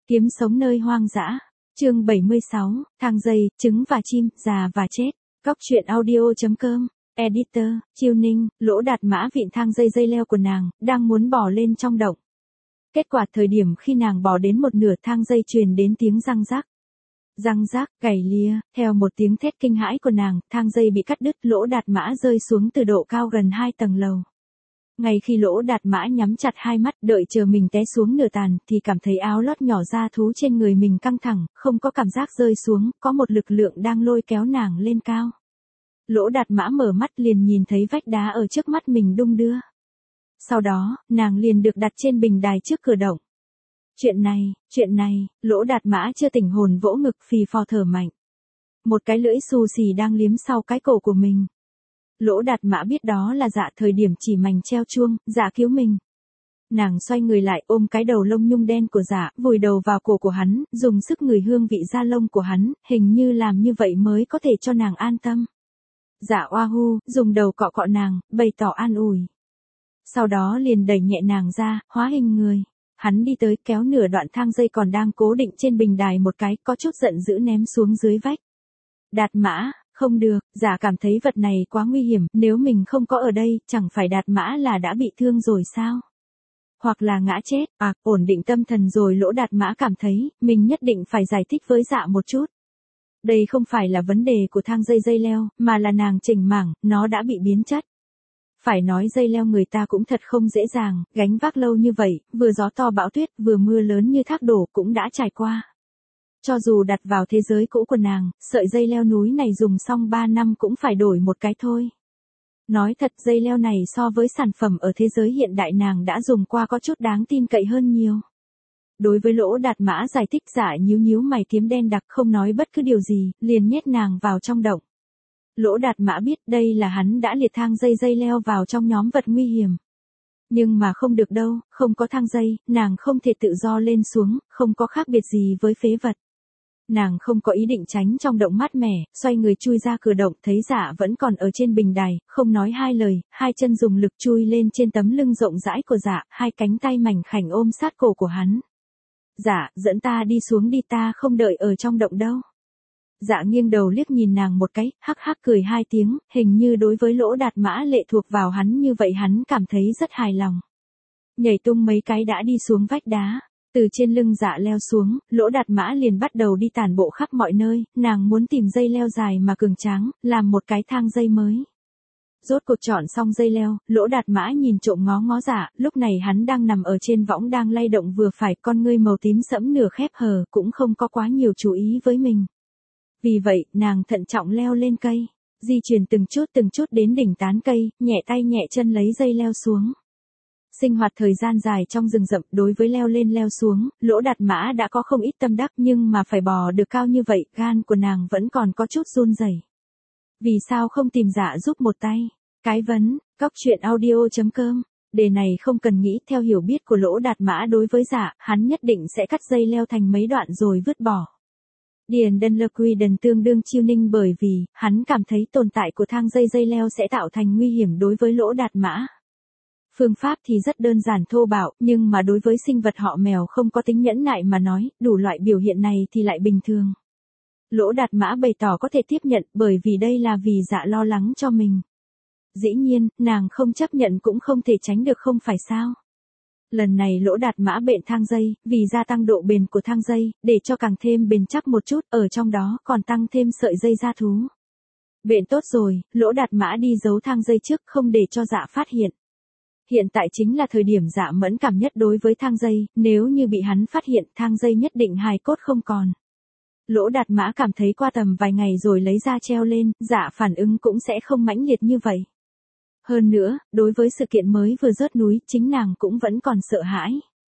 Kiếm sống nơi hoang dã. Chương 76, thang dây, trứng và chim, già và chết. Góc truyện audio.com. Editor, Chiêu Ninh, Lỗ Đạt Mã vịn thang dây leo của nàng, đang muốn bò lên trong động. Kết quả thời điểm khi nàng bò đến một nửa thang dây truyền đến tiếng răng rắc. Răng rác, gảy lia, theo một tiếng thét kinh hãi của nàng, thang dây bị cắt đứt, Lỗ Đạt Mã rơi xuống từ độ cao gần 2 tầng lầu. Ngay khi Lỗ Đạt Mã nhắm chặt hai mắt đợi chờ mình té xuống nửa tàn, thì cảm thấy áo lót nhỏ da thú trên người mình căng thẳng, không có cảm giác rơi xuống, có một lực lượng đang lôi kéo nàng lên cao. Lỗ Đạt Mã mở mắt liền nhìn thấy vách đá ở trước mắt mình đung đưa. Sau đó, nàng liền được đặt trên bình đài trước cửa động. Chuyện này, Lỗ Đạt Mã chưa tỉnh hồn vỗ ngực phì phò thở mạnh. Một cái lưỡi xù xì đang liếm sau cái cổ của mình. Lỗ Đạt Mã biết đó là Dạ thời điểm chỉ mảnh treo chuông, Dạ cứu mình. Nàng xoay người lại ôm cái đầu lông nhung đen của Dạ, vùi đầu vào cổ của hắn, dùng sức ngửi hương vị da lông của hắn, hình như làm như vậy mới có thể cho nàng an tâm. Dạ oa hu, dùng đầu cọ cọ nàng, bày tỏ an ủi. Sau đó liền đẩy nhẹ nàng ra, hóa hình người. Hắn đi tới kéo nửa đoạn thang dây còn đang cố định trên bình đài một cái, có chút giận dữ ném xuống dưới vách. Đạt Mã, không được, Dạ cảm thấy vật này quá nguy hiểm, nếu mình không có ở đây, chẳng phải Đạt Mã là đã bị thương rồi sao? Hoặc là ngã chết, ổn định tâm thần rồi Lỗ Đạt Mã cảm thấy, mình nhất định phải giải thích với Dạ một chút. Đây không phải là vấn đề của thang dây leo, mà là nàng chỉnh mảng, nó đã bị biến chất. Phải nói dây leo người ta cũng thật không dễ dàng, gánh vác lâu như vậy, vừa gió to bão tuyết, vừa mưa lớn như thác đổ cũng đã trải qua. Cho dù đặt vào thế giới cũ của nàng, sợi dây leo núi này dùng xong 3 năm cũng phải đổi một cái thôi. Nói thật dây leo này so với sản phẩm ở thế giới hiện đại nàng đã dùng qua có chút đáng tin cậy hơn nhiều. Đối với Lỗ Đạt Mã giải thích Dạ nhíu mày tím đen đặc không nói bất cứ điều gì, liền nhét nàng vào trong động. Lỗ Đạt Mã biết đây là hắn đã liệt thang dây leo vào trong nhóm vật nguy hiểm. Nhưng mà không được đâu, không có thang dây, nàng không thể tự do lên xuống, không có khác biệt gì với phế vật. Nàng không có ý định tránh trong động mát mẻ, xoay người chui ra cửa động thấy Dạ vẫn còn ở trên bình đài, không nói hai lời, hai chân dùng lực chui lên trên tấm lưng rộng rãi của Dạ, hai cánh tay mảnh khảnh ôm sát cổ của hắn. Dạ, dẫn ta đi xuống đi, ta không đợi ở trong động đâu. Dạ nghiêng đầu liếc nhìn nàng một cái, hắc hắc cười hai tiếng, hình như đối với Lỗ Đạt Mã lệ thuộc vào hắn như vậy hắn cảm thấy rất hài lòng. Nhảy tung mấy cái đã đi xuống vách đá. Từ trên lưng Dạ leo xuống, Lỗ Đạt Mã liền bắt đầu đi tản bộ khắp mọi nơi, nàng muốn tìm dây leo dài mà cường tráng, làm một cái thang dây mới. Rốt cuộc chọn xong dây leo, Lỗ Đạt Mã nhìn trộm ngó Dạ, lúc này hắn đang nằm ở trên võng đang lay động vừa phải, con ngươi màu tím sẫm nửa khép hờ, cũng không có quá nhiều chú ý với mình. Vì vậy, nàng thận trọng leo lên cây, di chuyển từng chút đến đỉnh tán cây, nhẹ tay nhẹ chân lấy dây leo xuống. Sinh hoạt thời gian dài trong rừng rậm, đối với leo lên leo xuống, Lỗ Đạt Mã đã có không ít tâm đắc nhưng mà phải bò được cao như vậy, gan của nàng vẫn còn có chút run rẩy. Vì sao không tìm Dạ giúp một tay? Cái vấn, góc truyện audio.com. Đề này không cần nghĩ, theo hiểu biết của Lỗ Đạt Mã đối với Dạ, hắn nhất định sẽ cắt dây leo thành mấy đoạn rồi vứt bỏ. Điền Đân Lơ Quy Đần tương đương Chiêu Ninh bởi vì, hắn cảm thấy tồn tại của thang dây leo sẽ tạo thành nguy hiểm đối với Lỗ Đạt Mã. Phương pháp thì rất đơn giản thô bạo, nhưng mà đối với sinh vật họ mèo không có tính nhẫn nại mà nói, đủ loại biểu hiện này thì lại bình thường. Lỗ Đạt Mã bày tỏ có thể tiếp nhận bởi vì đây là vì Dạ lo lắng cho mình. Dĩ nhiên, nàng không chấp nhận cũng không thể tránh được không phải sao. Lần này Lỗ Đạt Mã bện thang dây, vì gia tăng độ bền của thang dây, để cho càng thêm bền chắc một chút, ở trong đó còn tăng thêm sợi dây da thú. Bện tốt rồi, Lỗ Đạt Mã đi giấu thang dây trước không để cho Dạ phát hiện. Hiện tại chính là thời điểm Dạ mẫn cảm nhất đối với thang dây, nếu như bị hắn phát hiện thang dây nhất định hài cốt không còn. Lỗ Đạt Mã cảm thấy qua tầm vài ngày rồi lấy ra treo lên, Dạ phản ứng cũng sẽ không mãnh liệt như vậy. Hơn nữa, đối với sự kiện mới vừa rớt núi, chính nàng cũng vẫn còn sợ hãi.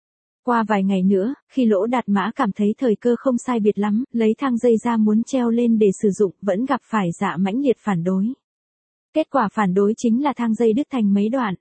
Qua vài ngày nữa, khi Lỗ Đạt Mã cảm thấy thời cơ không sai biệt lắm, lấy thang dây ra muốn treo lên để sử dụng, vẫn gặp phải Dạ mãnh liệt phản đối. Kết quả phản đối chính là thang dây đứt thành mấy đoạn.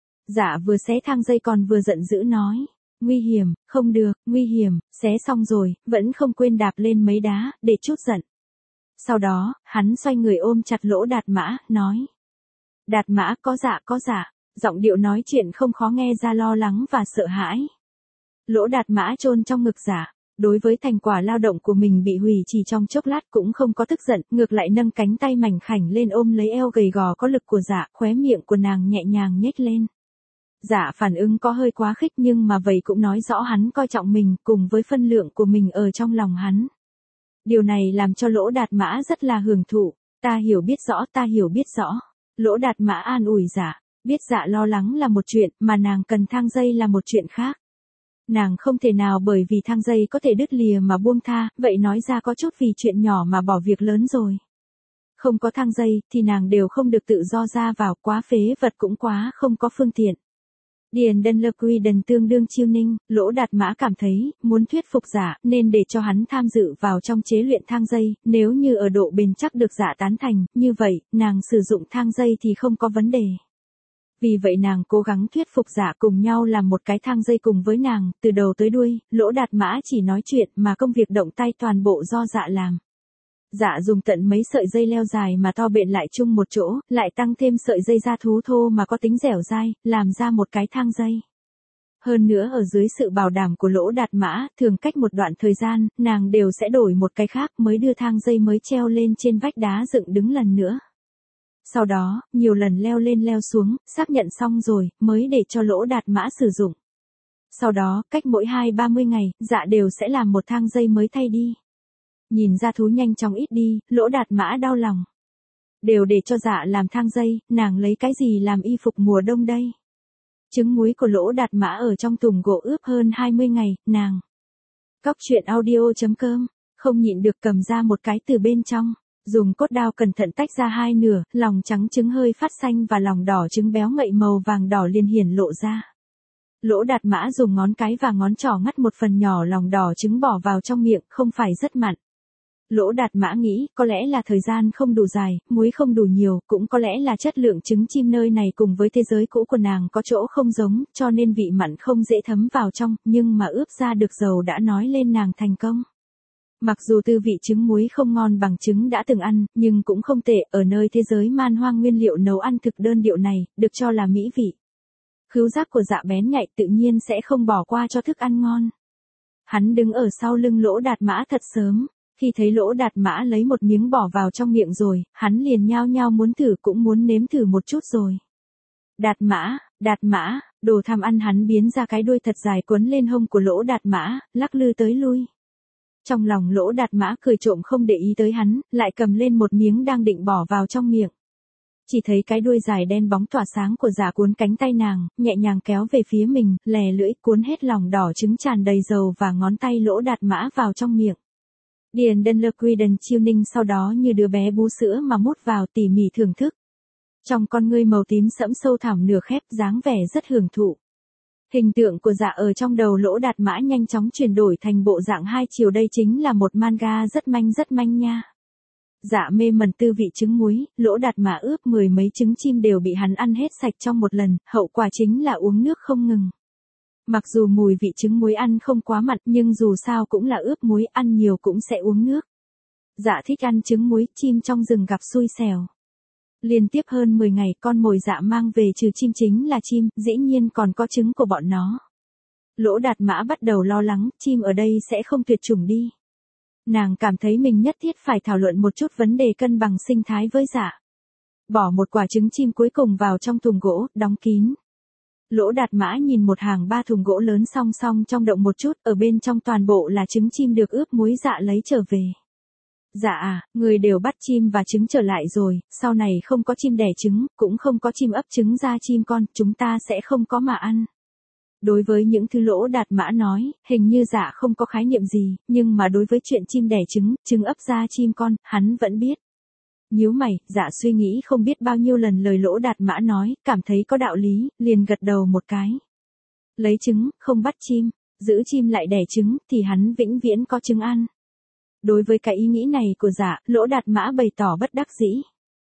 Dạ vừa xé thang dây còn vừa giận dữ nói, nguy hiểm, không được, nguy hiểm, xé xong rồi, vẫn không quên đạp lên mấy đá, để chút giận. Sau đó, hắn xoay người ôm chặt Lỗ Đạt Mã, nói. Đạt Mã có dạ, giọng điệu nói chuyện không khó nghe ra lo lắng và sợ hãi. Lỗ Đạt Mã chôn trong ngực Dạ, Đối với thành quả lao động của mình bị hủy chỉ trong chốc lát cũng không có tức giận, ngược lại nâng cánh tay mảnh khảnh lên ôm lấy eo gầy gò có lực của Dạ, khóe miệng của nàng nhẹ nhàng nhếch lên. Dạ phản ứng có hơi quá khích nhưng mà vậy cũng nói rõ hắn coi trọng mình cùng với phân lượng của mình ở trong lòng hắn. Điều này làm cho Lỗ Đạt Mã rất là hưởng thụ. Ta hiểu biết rõ. Lỗ Đạt Mã an ủi Dạ, biết Dạ lo lắng là một chuyện mà nàng cần thang dây là một chuyện khác. Nàng không thể nào bởi vì thang dây có thể đứt lìa mà buông tha, vậy nói ra có chút vì chuyện nhỏ mà bỏ việc lớn rồi. Không có thang dây thì nàng đều không được tự do ra vào, quá phế vật cũng quá không có phương tiện. Điền Đân Lơ Quy Đần tương đương chiêu ninh, Lỗ Đạt Mã cảm thấy, muốn thuyết phục Dạ, nên để cho hắn tham dự vào trong chế luyện thang dây, nếu như ở độ bền chắc được Dạ tán thành, như vậy, nàng sử dụng thang dây thì không có vấn đề. Vì vậy nàng cố gắng thuyết phục Dạ cùng nhau làm một cái thang dây cùng với nàng, từ đầu tới đuôi, Lỗ Đạt Mã chỉ nói chuyện mà công việc động tay toàn bộ do Dạ làm. Dạ dùng tận mấy sợi dây leo dài mà to bện lại chung một chỗ, lại tăng thêm sợi dây da thú thô mà có tính dẻo dai, làm ra một cái thang dây. Hơn nữa ở dưới sự bảo đảm của Lỗ Đạt Mã, thường cách một đoạn thời gian, nàng đều sẽ đổi một cái khác mới đưa thang dây mới treo lên trên vách đá dựng đứng lần nữa. Sau đó, nhiều lần leo lên leo xuống, xác nhận xong rồi, mới để cho Lỗ Đạt Mã sử dụng. Sau đó, cách mỗi 20-30 ngày, Dạ đều sẽ làm một thang dây mới thay đi. Nhìn ra thú nhanh chóng ít đi, Lỗ Đạt Mã đau lòng. Đều để cho Dạ làm thang dây, nàng lấy cái gì làm y phục mùa đông đây? Trứng muối của Lỗ Đạt Mã ở trong thùng gỗ ướp hơn 20 ngày, nàng. Cóc truyện audio.com, không nhịn được cầm ra một cái từ bên trong. Dùng cốt đao cẩn thận tách ra hai nửa, lòng trắng trứng hơi phát xanh và lòng đỏ trứng béo ngậy màu vàng đỏ liền hiển lộ ra. Lỗ Đạt Mã dùng ngón cái và ngón trỏ ngắt một phần nhỏ lòng đỏ trứng bỏ vào trong miệng, không phải rất mặn. Lỗ Đạt Mã nghĩ, có lẽ là thời gian không đủ dài, muối không đủ nhiều, cũng có lẽ là chất lượng trứng chim nơi này cùng với thế giới cũ của nàng có chỗ không giống, cho nên vị mặn không dễ thấm vào trong, nhưng mà ướp ra được dầu đã nói lên nàng thành công. Mặc dù tư vị trứng muối không ngon bằng trứng đã từng ăn, nhưng cũng không tệ, ở nơi thế giới man hoang nguyên liệu nấu ăn thực đơn điệu này, được cho là mỹ vị. Khứu giác của Dạ bén nhạy tự nhiên sẽ không bỏ qua cho thức ăn ngon. Hắn đứng ở sau lưng Lỗ Đạt Mã thật sớm, khi thấy Lỗ Đạt Mã lấy một miếng bỏ vào trong miệng rồi, hắn liền nhao nhao muốn thử cũng muốn nếm thử một chút rồi. Đạt Mã, đồ tham ăn, hắn biến ra cái đuôi thật dài quấn lên hông của Lỗ Đạt Mã, lắc lư tới lui. Trong lòng Lỗ Đạt Mã cười trộm không để ý tới hắn, lại cầm lên một miếng đang định bỏ vào trong miệng. Chỉ thấy cái đuôi dài đen bóng tỏa sáng của Dạ cuốn cánh tay nàng, nhẹ nhàng kéo về phía mình, lè lưỡi cuốn hết lòng đỏ trứng tràn đầy dầu và ngón tay Lỗ Đạt Mã vào trong miệng. Điền Đân Lơ Quy Đần chiêu ninh sau đó như đứa bé bú sữa mà mút vào tỉ mỉ thưởng thức. Trong con ngươi màu tím sẫm sâu thẳm nửa khép, dáng vẻ rất hưởng thụ. Hình tượng của Dạ ở trong đầu Lỗ Đạt Mã nhanh chóng chuyển đổi thành bộ dạng hai chiều, đây chính là một manga rất manh nha. Dạ mê mẩn tư vị trứng muối, Lỗ Đạt Mã ướp 10 mấy trứng chim đều bị hắn ăn hết sạch trong một lần, hậu quả chính là uống nước không ngừng. Mặc dù mùi vị trứng muối ăn không quá mặn nhưng dù sao cũng là ướp muối, ăn nhiều cũng sẽ uống nước. Dạ thích ăn trứng muối, chim trong rừng gặp xui xẻo. Liên tiếp hơn 10 ngày con mồi Dạ mang về trừ chim chính là chim, dĩ nhiên còn có trứng của bọn nó. Lỗ Đạt Mã bắt đầu lo lắng, chim ở đây sẽ không tuyệt chủng đi. Nàng cảm thấy mình nhất thiết phải thảo luận một chút vấn đề cân bằng sinh thái với Dạ. Bỏ một quả trứng chim cuối cùng vào trong thùng gỗ, đóng kín. Lỗ Đạt Mã nhìn một hàng 3 thùng gỗ lớn song song trong động một chút, ở bên trong toàn bộ là trứng chim được ướp muối. Dạ lấy trở về. Dạ à, người đều bắt chim và trứng trở lại rồi, sau này không có chim đẻ trứng, cũng không có chim ấp trứng ra chim con, chúng ta sẽ không có mà ăn. Đối với những thứ Lỗ Đạt Mã nói, hình như Dạ không có khái niệm gì, nhưng mà đối với chuyện chim đẻ trứng, trứng ấp ra chim con, hắn vẫn biết. Nhíu mày, Dạ suy nghĩ không biết bao nhiêu lần lời Lỗ Đạt Mã nói, cảm thấy có đạo lý, liền gật đầu một cái. Lấy trứng, không bắt chim, giữ chim lại đẻ trứng, thì hắn vĩnh viễn có trứng ăn. Đối với cái ý nghĩ này của Dạ, Lỗ Đạt Mã bày tỏ bất đắc dĩ.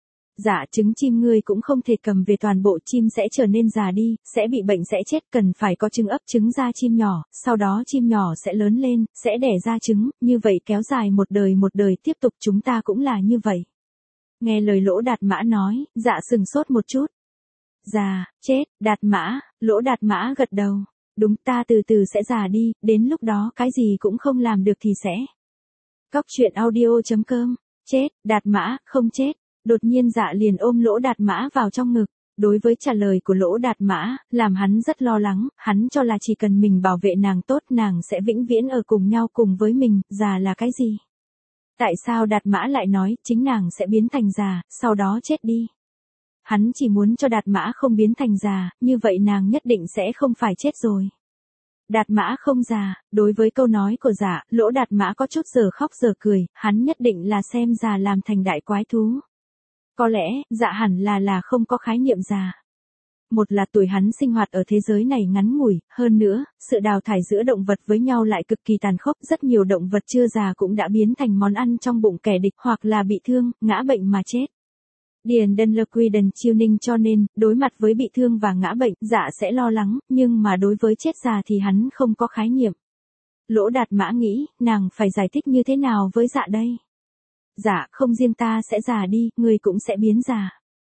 Dạ trứng chim ngươi cũng không thể cầm về toàn bộ, chim sẽ trở nên già đi, sẽ bị bệnh sẽ chết, cần phải có trứng ấp trứng ra chim nhỏ, sau đó chim nhỏ sẽ lớn lên, sẽ đẻ ra trứng, như vậy kéo dài một đời tiếp tục, chúng ta cũng là như vậy. Nghe lời Lỗ Đạt Mã nói, Dạ sừng sốt một chút. Già, chết, Đạt Mã, Lỗ Đạt Mã gật đầu. Đúng, ta từ từ sẽ già đi, đến lúc đó cái gì cũng không làm được thì sẽ. Cóc truyện audio.com. Chết, Đạt Mã, không chết. Đột nhiên Dạ liền ôm Lỗ Đạt Mã vào trong ngực. Đối với trả lời của Lỗ Đạt Mã, làm hắn rất lo lắng, hắn cho là chỉ cần mình bảo vệ nàng tốt, nàng sẽ vĩnh viễn ở cùng nhau cùng với mình, già là cái gì? Tại sao Đạt Mã lại nói, chính nàng sẽ biến thành già, sau đó chết đi? Hắn chỉ muốn cho Đạt Mã không biến thành già, như vậy nàng nhất định sẽ không phải chết rồi. Đạt Mã không già, đối với câu nói của Dạ, Lỗ Đạt Mã có chút giờ khóc giờ cười, hắn nhất định là xem già làm thành đại quái thú. Có lẽ, Dạ hẳn là không có khái niệm già. Một là tuổi hắn sinh hoạt ở thế giới này ngắn ngủi, hơn nữa, sự đào thải giữa động vật với nhau lại cực kỳ tàn khốc, rất nhiều động vật chưa già cũng đã biến thành món ăn trong bụng kẻ địch hoặc là bị thương, ngã bệnh mà chết. Điền Đân Lơ Quy Đần Chiêu Ninh cho nên, đối mặt với bị thương và ngã bệnh, Dạ sẽ lo lắng, nhưng mà đối với chết già thì hắn không có khái niệm. Lỗ Đạt Mã nghĩ, nàng phải giải thích như thế nào với Dạ đây? Dạ, không riêng ta sẽ già đi, người cũng sẽ biến già.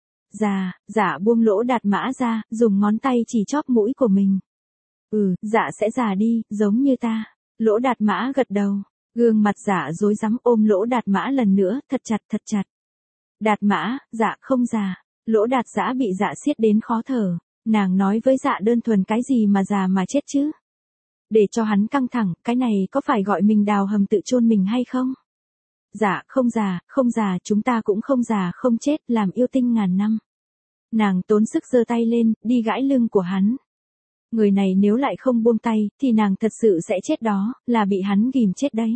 Dạ buông Lỗ Đạt Mã ra, dùng ngón tay chỉ chóp mũi của mình. Dạ sẽ già đi, giống như ta. Lỗ Đạt Mã gật đầu. Gương mặt Dạ rối rắm ôm Lỗ Đạt Mã lần nữa, thật chặt. Đạt Mã, Dạ không già. Lỗ Đạt Dã bị Dạ siết đến khó thở. Nàng nói với Dạ đơn thuần cái gì mà già mà chết chứ? Để cho hắn căng thẳng, cái này có phải gọi mình đào hầm tự chôn mình hay không? Dạ, không già, chúng ta cũng không già không chết, làm yêu tinh ngàn năm. Nàng tốn sức giơ tay lên, đi gãi lưng của hắn. Người này nếu lại không buông tay, thì nàng thật sự sẽ chết đó, là bị hắn ghìm chết đấy.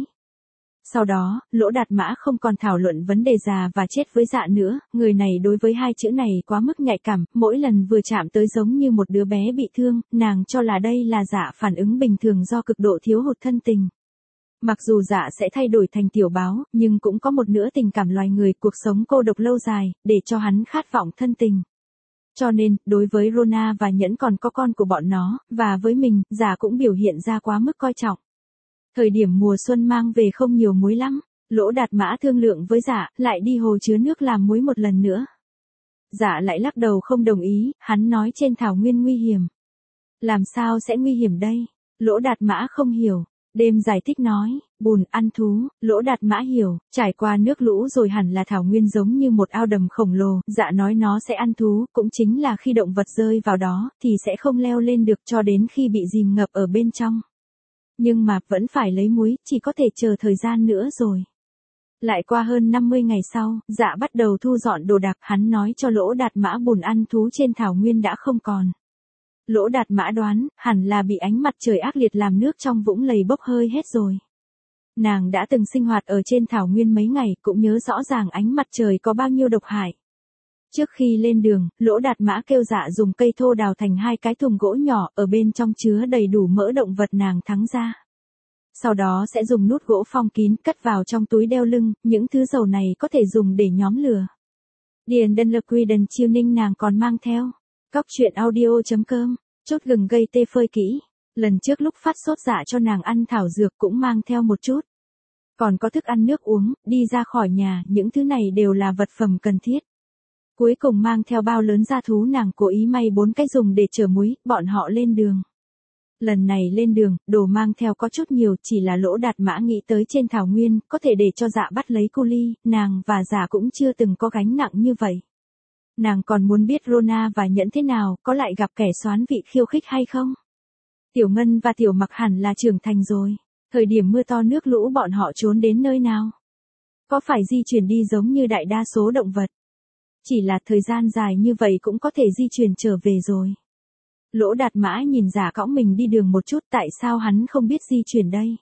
Sau đó, Lỗ Đạt Mã không còn thảo luận vấn đề già và chết với Dạ nữa, người này đối với hai chữ này quá mức nhạy cảm, mỗi lần vừa chạm tới giống như một đứa bé bị thương, nàng cho là đây là Dạ phản ứng bình thường do cực độ thiếu hụt thân tình. Mặc dù Dạ sẽ thay đổi thành tiểu báo, nhưng cũng có một nửa tình cảm loài người, cuộc sống cô độc lâu dài, để cho hắn khát vọng thân tình. Cho nên, đối với Rona và Nhẫn còn có con của bọn nó, và với mình, Dạ cũng biểu hiện ra quá mức coi trọng. Thời điểm mùa xuân mang về không nhiều muối lắm, Lỗ Đạt Mã thương lượng với Dạ, lại đi hồ chứa nước làm muối một lần nữa. Dạ lại lắc đầu không đồng ý, hắn nói trên thảo nguyên nguy hiểm. Làm sao sẽ nguy hiểm đây? Lỗ Đạt Mã không hiểu. Đêm giải thích nói, bùn ăn thú, Lỗ Đạt Mã hiểu, trải qua nước lũ rồi hẳn là thảo nguyên giống như một ao đầm khổng lồ, Dạ nói nó sẽ ăn thú, cũng chính là khi động vật rơi vào đó, thì sẽ không leo lên được cho đến khi bị dìm ngập ở bên trong. Nhưng mà, vẫn phải lấy muối, chỉ có thể chờ thời gian nữa rồi. Lại qua hơn 50 ngày sau, Dạ bắt đầu thu dọn đồ đạc, hắn nói cho Lỗ Đạt Mã bùn ăn thú trên thảo nguyên đã không còn. Lỗ Đạt Mã đoán, hẳn là bị ánh mặt trời ác liệt làm nước trong vũng lầy bốc hơi hết rồi. Nàng đã từng sinh hoạt ở trên thảo nguyên mấy ngày, cũng nhớ rõ ràng ánh mặt trời có bao nhiêu độc hại. Trước khi lên đường, Lỗ Đạt Mã kêu Dạ dùng cây thô đào thành 2 cái thùng gỗ nhỏ, ở bên trong chứa đầy đủ mỡ động vật nàng thắng ra. Sau đó sẽ dùng nút gỗ phong kín, cất vào trong túi đeo lưng, những thứ dầu này có thể dùng để nhóm lửa. Điền Đân Lơ Quy Đần Chiêu Ninh nàng còn mang theo. Cóc truyện audio.com. Chốt gừng gây tê phơi kỹ. Lần trước lúc phát sốt Dạ cho nàng ăn thảo dược cũng mang theo một chút. Còn có thức ăn nước uống, đi ra khỏi nhà, những thứ này đều là vật phẩm cần thiết. Cuối cùng mang theo bao lớn gia thú, nàng cố ý may 4 cái dùng để chở muối, bọn họ lên đường. Lần này lên đường, đồ mang theo có chút nhiều, chỉ là Lỗ Đạt Mã nghĩ tới trên thảo nguyên, có thể để cho Dạ bắt lấy cu ly, nàng và Dạ cũng chưa từng có gánh nặng như vậy. Nàng còn muốn biết Rona và Nhẫn thế nào, có lại gặp kẻ xoán vị khiêu khích hay không? Tiểu Ngân và Tiểu Mặc hẳn là trưởng thành rồi. Thời điểm mưa to nước lũ bọn họ trốn đến nơi nào? Có phải di chuyển đi giống như đại đa số động vật? Chỉ là thời gian dài như vậy cũng có thể di chuyển trở về rồi. Lỗ Đạt Mã nhìn Dạ cõng mình đi đường một chút, tại sao hắn không biết di chuyển đây?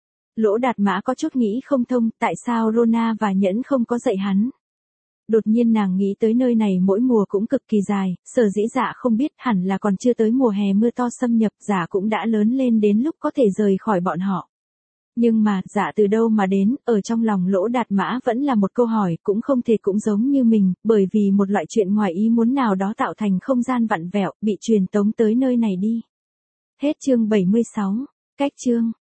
Lỗ Đạt Mã có chút nghĩ không thông, tại sao Rona và Nhẫn không có dạy hắn? Đột nhiên nàng nghĩ tới nơi này mỗi mùa cũng cực kỳ dài, sở dĩ Dạ không biết, hẳn là còn chưa tới mùa hè mưa to xâm nhập, Dạ cũng đã lớn lên đến lúc có thể rời khỏi bọn họ. Nhưng mà, Dạ từ đâu mà đến, ở trong lòng Lỗ Đạt Mã vẫn là một câu hỏi, cũng không thể cũng giống như mình, bởi vì một loại chuyện ngoài ý muốn nào đó tạo thành không gian vặn vẹo, bị truyền tống tới nơi này đi. Hết chương 76. Cách chương.